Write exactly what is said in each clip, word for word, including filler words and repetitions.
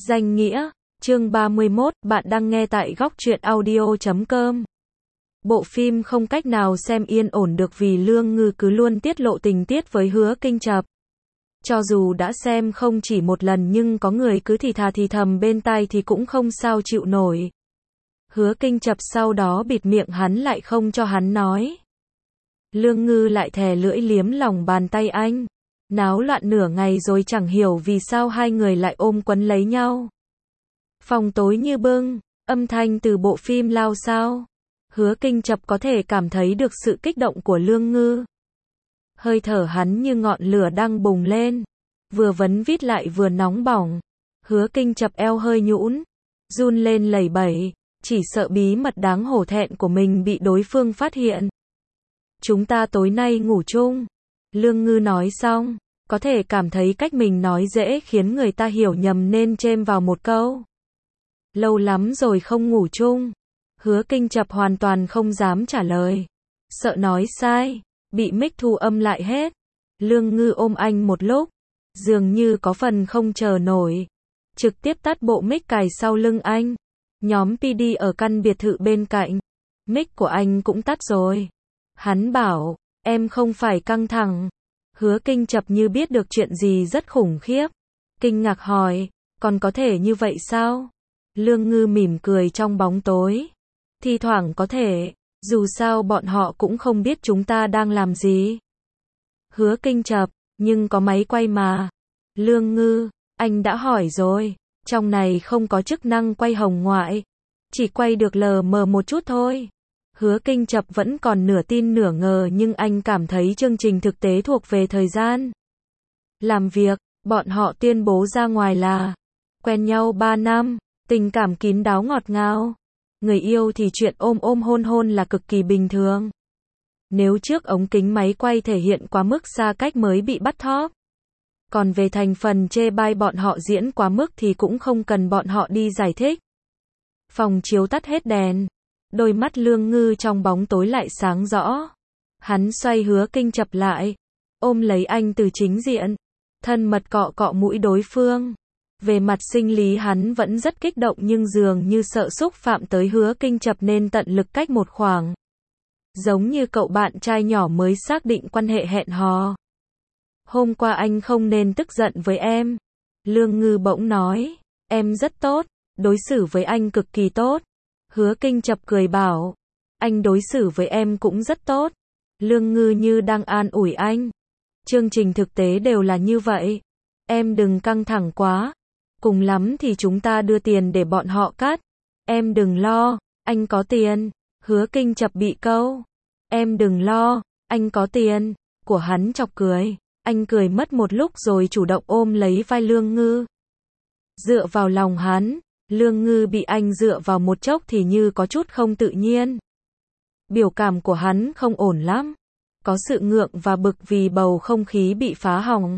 Danh nghĩa, chương ba mươi mốt, bạn đang nghe tại góc truyện audio chấm com. Bộ phim không cách nào xem yên ổn được vì Lương Ngư cứ luôn tiết lộ tình tiết với Hứa Kinh Chập. Cho dù đã xem không chỉ một lần nhưng có người cứ thì thà thì thầm bên tai thì cũng không sao chịu nổi. Hứa Kinh Chập sau đó bịt miệng hắn lại không cho hắn nói. Lương Ngư lại thè lưỡi liếm lòng bàn tay anh. Náo loạn nửa ngày rồi chẳng hiểu vì sao hai người lại ôm quấn lấy nhau. Phòng tối như bưng, âm thanh từ bộ phim lao sao. Hứa Kinh Chập có thể cảm thấy được sự kích động của Lương Ngư. Hơi thở hắn như ngọn lửa đang bùng lên, vừa vấn vít lại vừa nóng bỏng. Hứa Kinh Chập eo hơi nhũn, run lên lẩy bẩy, chỉ sợ bí mật đáng hổ thẹn của mình bị đối phương phát hiện. Chúng ta tối nay ngủ chung. Lương Ngư nói xong, có thể cảm thấy cách mình nói dễ khiến người ta hiểu nhầm nên chêm vào một câu. Lâu lắm rồi không ngủ chung. Hứa Kinh Chập hoàn toàn không dám trả lời. Sợ nói sai, bị mic thu âm lại hết. Lương Ngư ôm anh một lúc, dường như có phần không chờ nổi. Trực tiếp tắt bộ mic cài sau lưng anh. Nhóm pê đê ở căn biệt thự bên cạnh. Mic của anh cũng tắt rồi. Hắn bảo, em không phải căng thẳng. Hứa Kinh Chập như biết được chuyện gì rất khủng khiếp. Kinh ngạc hỏi, còn có thể như vậy sao? Lương Ngư mỉm cười trong bóng tối. Thi thoảng có thể, dù sao bọn họ cũng không biết chúng ta đang làm gì. Hứa Kinh Chập, nhưng có máy quay mà. Lương Ngư, anh đã hỏi rồi, trong này không có chức năng quay hồng ngoại. Chỉ quay được lờ mờ một chút thôi. Hứa Kinh Chập vẫn còn nửa tin nửa ngờ nhưng anh cảm thấy chương trình thực tế thuộc về thời gian làm việc, bọn họ tuyên bố ra ngoài là quen nhau ba năm, tình cảm kín đáo ngọt ngào. Người yêu thì chuyện ôm ôm hôn hôn là cực kỳ bình thường. Nếu trước ống kính máy quay thể hiện quá mức xa cách mới bị bắt thóp. Còn về thành phần chê bai bọn họ diễn quá mức thì cũng không cần bọn họ đi giải thích. Phòng chiếu tắt hết đèn. Đôi mắt Lương Ngư trong bóng tối lại sáng rõ. Hắn xoay Hứa Kinh Chập lại, ôm lấy anh từ chính diện, thân mật cọ cọ mũi đối phương. Về mặt sinh lý hắn vẫn rất kích động nhưng dường như sợ xúc phạm tới Hứa Kinh Chập nên tận lực cách một khoảng. Giống như cậu bạn trai nhỏ mới xác định quan hệ hẹn hò. Hôm qua anh không nên tức giận với em. Lương Ngư bỗng nói, em rất tốt, đối xử với anh cực kỳ tốt. Hứa Kinh Chập cười bảo, anh đối xử với em cũng rất tốt. Lương Ngư như đang an ủi anh. Chương trình thực tế đều là như vậy. Em đừng căng thẳng quá. Cùng lắm thì chúng ta đưa tiền để bọn họ cắt. Em đừng lo, anh có tiền. Hứa Kinh Chập bị câu. Em đừng lo, anh có tiền. Của hắn chọc cười. Anh cười mất một lúc rồi chủ động ôm lấy vai Lương Ngư. Dựa vào lòng hắn. Lương Ngư bị anh dựa vào một chốc thì như có chút không tự nhiên. Biểu cảm của hắn không ổn lắm. Có sự ngượng và bực vì bầu không khí bị phá hỏng.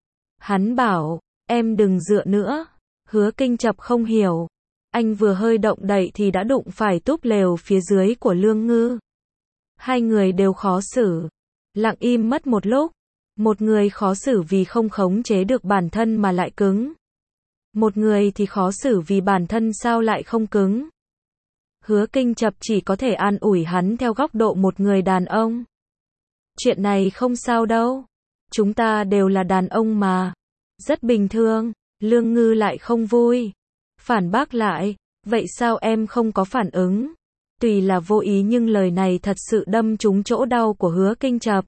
Hắn bảo, em đừng dựa nữa. Hứa Kinh Chập không hiểu. Anh vừa hơi động đậy thì đã đụng phải túp lều phía dưới của Lương Ngư. Hai người đều khó xử. Lặng im mất một lúc. Một người khó xử vì không khống chế được bản thân mà lại cứng. Một người thì khó xử vì bản thân sao lại không cứng. Hứa Kinh Chập chỉ có thể an ủi hắn theo góc độ một người đàn ông. Chuyện này không sao đâu. Chúng ta đều là đàn ông mà. Rất bình thường. Lương Ngư lại không vui. Phản bác lại. Vậy sao em không có phản ứng? Tuy là vô ý nhưng lời này thật sự đâm trúng chỗ đau của Hứa Kinh Chập.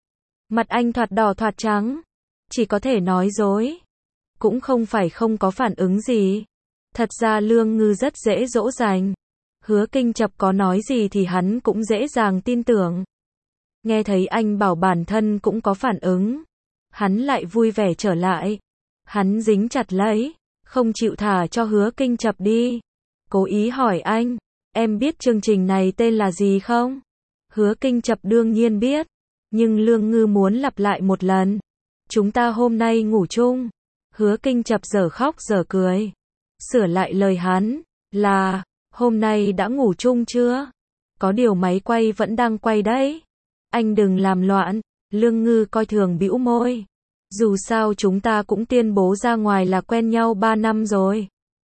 Mặt anh thoạt đỏ thoạt trắng. Chỉ có thể nói dối. Cũng không phải không có phản ứng gì. Thật ra Lương Ngư rất dễ dỗ dành. Hứa Kinh Chập có nói gì thì hắn cũng dễ dàng tin tưởng. Nghe thấy anh bảo bản thân cũng có phản ứng. Hắn lại vui vẻ trở lại. Hắn dính chặt lấy, không chịu thả cho Hứa Kinh Chập đi. Cố ý hỏi anh, em biết chương trình này tên là gì không? Hứa Kinh Chập đương nhiên biết. Nhưng Lương Ngư muốn lặp lại một lần. Chúng ta hôm nay ngủ chung. Hứa Kinh Chập dở khóc dở cười. Sửa lại lời hắn, là, hôm nay đã ngủ chung chưa? Có điều máy quay vẫn đang quay đấy. Anh đừng làm loạn. Lương Ngư coi thường bĩu môi. Dù sao chúng ta cũng tuyên bố ra ngoài là quen nhau ba năm rồi.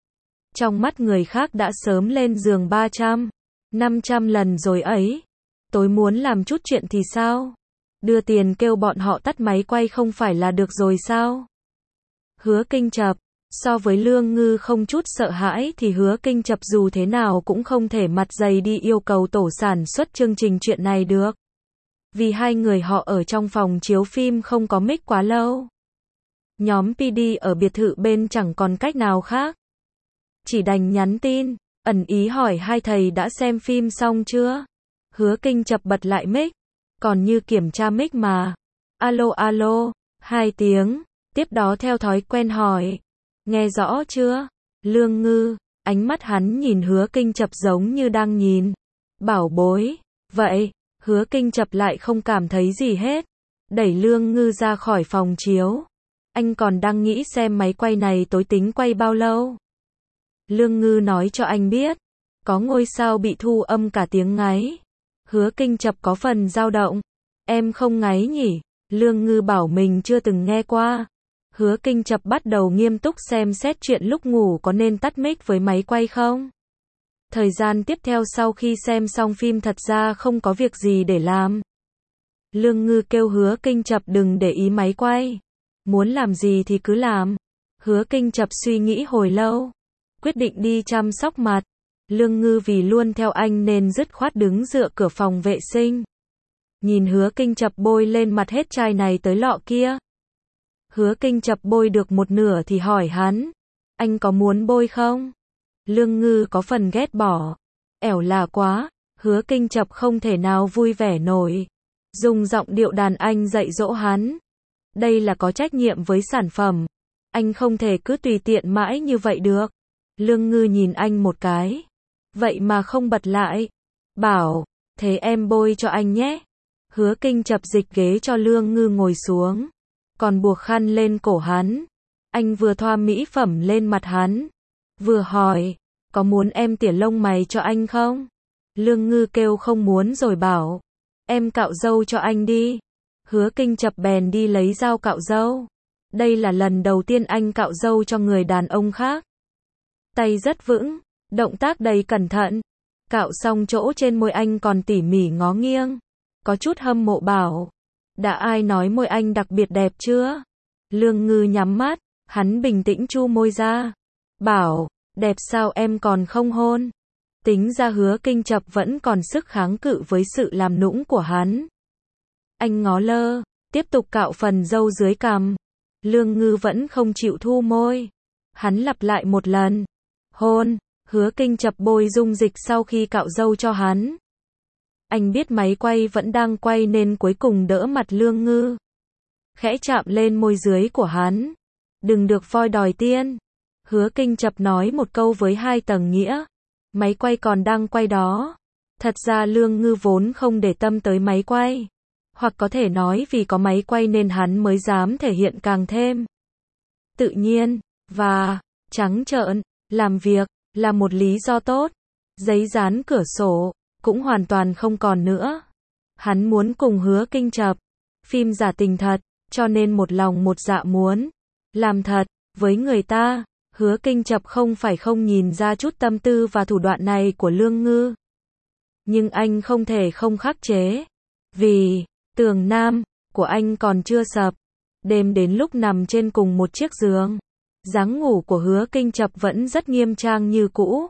Trong mắt người khác đã sớm lên giường ba trăm, năm trăm lần rồi ấy. Tối muốn làm chút chuyện thì sao? Đưa tiền kêu bọn họ tắt máy quay không phải là được rồi sao? Hứa Kinh Chập, so với Lương Ngư không chút sợ hãi thì Hứa Kinh Chập dù thế nào cũng không thể mặt dày đi yêu cầu tổ sản xuất chương trình chuyện này được. Vì hai người họ ở trong phòng chiếu phim không có mic quá lâu. Nhóm pê đê ở biệt thự bên chẳng còn cách nào khác. Chỉ đành nhắn tin, ẩn ý hỏi hai thầy đã xem phim xong chưa? Hứa Kinh Chập bật lại mic, còn như kiểm tra mic mà. Alo alo, hai tiếng, tiếp đó theo thói quen hỏi. Nghe rõ chưa? Lương Ngư, ánh mắt hắn nhìn Hứa Kinh Chập giống như đang nhìn bảo bối. Vậy, Hứa Kinh Chập lại không cảm thấy gì hết. Đẩy Lương Ngư ra khỏi phòng chiếu. Anh còn đang nghĩ xem máy quay này tối tính quay bao lâu. Lương Ngư nói cho anh biết, có ngôi sao bị thu âm cả tiếng ngáy. Hứa Kinh Chập có phần dao động. Em không ngáy nhỉ? Lương Ngư bảo mình chưa từng nghe qua. Hứa Kinh Chập bắt đầu nghiêm túc xem xét chuyện lúc ngủ có nên tắt mic với máy quay không. Thời gian tiếp theo sau khi xem xong phim thật ra không có việc gì để làm. Lương Ngư kêu Hứa Kinh Chập đừng để ý máy quay. Muốn làm gì thì cứ làm. Hứa Kinh Chập suy nghĩ hồi lâu. Quyết định đi chăm sóc mặt. Lương Ngư vì luôn theo anh nên dứt khoát đứng dựa cửa phòng vệ sinh. Nhìn Hứa Kinh Chập bôi lên mặt hết chai này tới lọ kia. Hứa Kinh Chập bôi được một nửa thì hỏi hắn. Anh có muốn bôi không? Lương Ngư có phần ghét bỏ. Ẻo là quá. Hứa Kinh Chập không thể nào vui vẻ nổi. Dùng giọng điệu đàn anh dạy dỗ hắn. Đây là có trách nhiệm với sản phẩm. Anh không thể cứ tùy tiện mãi như vậy được. Lương Ngư nhìn anh một cái. Vậy mà không bật lại. Bảo, thế em bôi cho anh nhé. Hứa Kinh Chập dịch ghế cho Lương Ngư ngồi xuống. Còn buộc khăn lên cổ hắn. Anh vừa thoa mỹ phẩm lên mặt hắn. Vừa hỏi, có muốn em tỉa lông mày cho anh không? Lương Ngư kêu không muốn rồi bảo. Em cạo râu cho anh đi. Hứa Kinh Chập bèn đi lấy dao cạo râu. Đây là lần đầu tiên anh cạo râu cho người đàn ông khác. Tay rất vững, động tác đầy cẩn thận. Cạo xong chỗ trên môi anh còn tỉ mỉ ngó nghiêng. Có chút hâm mộ bảo. Đã ai nói môi anh đặc biệt đẹp chưa? Lương Ngư nhắm mắt, hắn bình tĩnh chu môi ra. Bảo, đẹp sao em còn không hôn? Tính ra Hứa Kinh Chập vẫn còn sức kháng cự với sự làm nũng của hắn. Anh ngó lơ, tiếp tục cạo phần râu dưới cằm. Lương Ngư vẫn không chịu thu môi. Hắn lặp lại một lần. Hôn, Hứa Kinh Chập bôi dung dịch sau khi cạo râu cho hắn. Anh biết máy quay vẫn đang quay nên cuối cùng đỡ mặt Lương Ngư. Khẽ chạm lên môi dưới của hắn. Đừng được voi đòi tiên. Hứa Kinh Chập nói một câu với hai tầng nghĩa. Máy quay còn đang quay đó. Thật ra Lương Ngư vốn không để tâm tới máy quay. Hoặc có thể nói vì có máy quay nên hắn mới dám thể hiện càng thêm tự nhiên, và trắng trợn. Làm việc, là một lý do tốt. Giấy dán cửa sổ, cũng hoàn toàn không còn nữa. Hắn muốn cùng Hứa Kinh Chập. Phim giả tình thật, cho nên một lòng một dạ muốn làm thật với người ta. Hứa Kinh Chập không phải không nhìn ra chút tâm tư và thủ đoạn này của Lương Ngư. Nhưng anh không thể không khắc chế. Vì tường nam của anh còn chưa sập. Đêm đến lúc nằm trên cùng một chiếc giường, dáng ngủ của Hứa Kinh Chập vẫn rất nghiêm trang như cũ.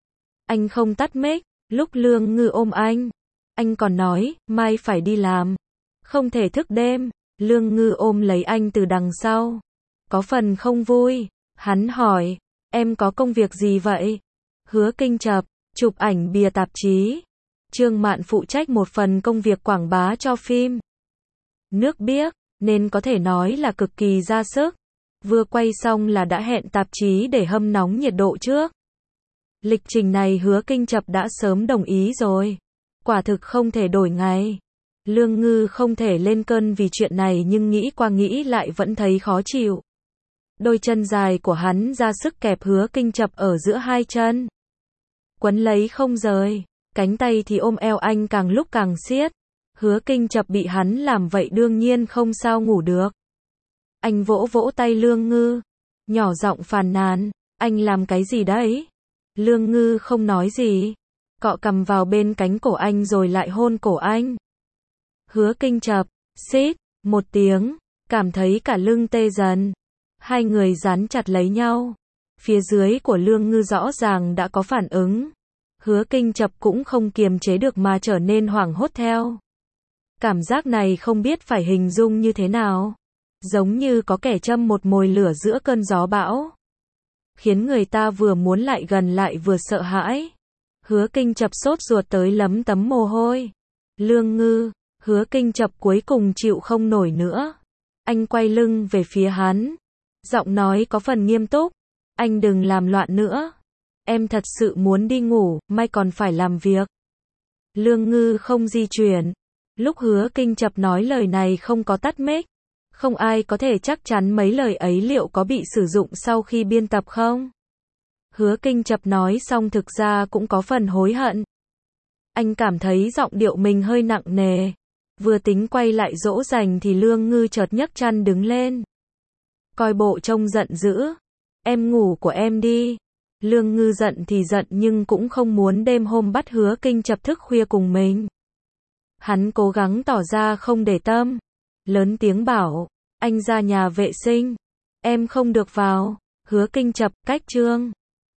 Anh không tắt mic, lúc Lương Ngư ôm anh. Anh còn nói, mai phải đi làm. Không thể thức đêm. Lương Ngư ôm lấy anh từ đằng sau. Có phần không vui. Hắn hỏi, em có công việc gì vậy? Hứa Kinh Chập, chụp ảnh bìa tạp chí. Trương Mạn phụ trách một phần công việc quảng bá cho phim Nước Biếc, nên có thể nói là cực kỳ ra sức. Vừa quay xong là đã hẹn tạp chí để hâm nóng nhiệt độ trước. Lịch trình này Hứa Kinh Chập đã sớm đồng ý rồi. Quả thực không thể đổi ngày. Lương Ngư không thể lên cơn vì chuyện này nhưng nghĩ qua nghĩ lại vẫn thấy khó chịu. Đôi chân dài của hắn ra sức kẹp Hứa Kinh Chập ở giữa hai chân. Quấn lấy không rời. Cánh tay thì ôm eo anh càng lúc càng siết. Hứa Kinh Chập bị hắn làm vậy đương nhiên không sao ngủ được. Anh vỗ vỗ tay Lương Ngư. Nhỏ giọng phàn nàn. Anh làm cái gì đấy? Lương Ngư không nói gì. Cọ cằm vào bên cánh cổ anh rồi lại hôn cổ anh. Hứa Kinh chập, xít, một tiếng, cảm thấy cả lưng tê dần. Hai người dán chặt lấy nhau. Phía dưới của Lương Ngư rõ ràng đã có phản ứng. Hứa Kinh chập cũng không kiềm chế được mà trở nên hoảng hốt theo. Cảm giác này không biết phải hình dung như thế nào. Giống như có kẻ châm một mồi lửa giữa cơn gió bão. Khiến người ta vừa muốn lại gần lại vừa sợ hãi. Hứa Kinh chập sốt ruột tới lấm tấm mồ hôi. Lương Ngư, Hứa Kinh chập cuối cùng chịu không nổi nữa. Anh quay lưng về phía hắn. Giọng nói có phần nghiêm túc. Anh đừng làm loạn nữa. Em thật sự muốn đi ngủ, mai còn phải làm việc. Lương Ngư không di chuyển. Lúc Hứa Kinh chập nói lời này không có tắt mic. Không ai có thể chắc chắn mấy lời ấy liệu có bị sử dụng sau khi biên tập không? Hứa Kinh chập nói xong thực ra cũng có phần hối hận. Anh cảm thấy giọng điệu mình hơi nặng nề. Vừa tính quay lại dỗ dành thì Lương Ngư chợt nhấc chăn đứng lên. Coi bộ trông giận dữ. Em ngủ của em đi. Lương Ngư giận thì giận nhưng cũng không muốn đêm hôm bắt Hứa Kinh chập thức khuya cùng mình. Hắn cố gắng tỏ ra không để tâm. Lớn tiếng bảo, anh ra nhà vệ sinh. Em không được vào. Hứa Kinh chập, cách chương.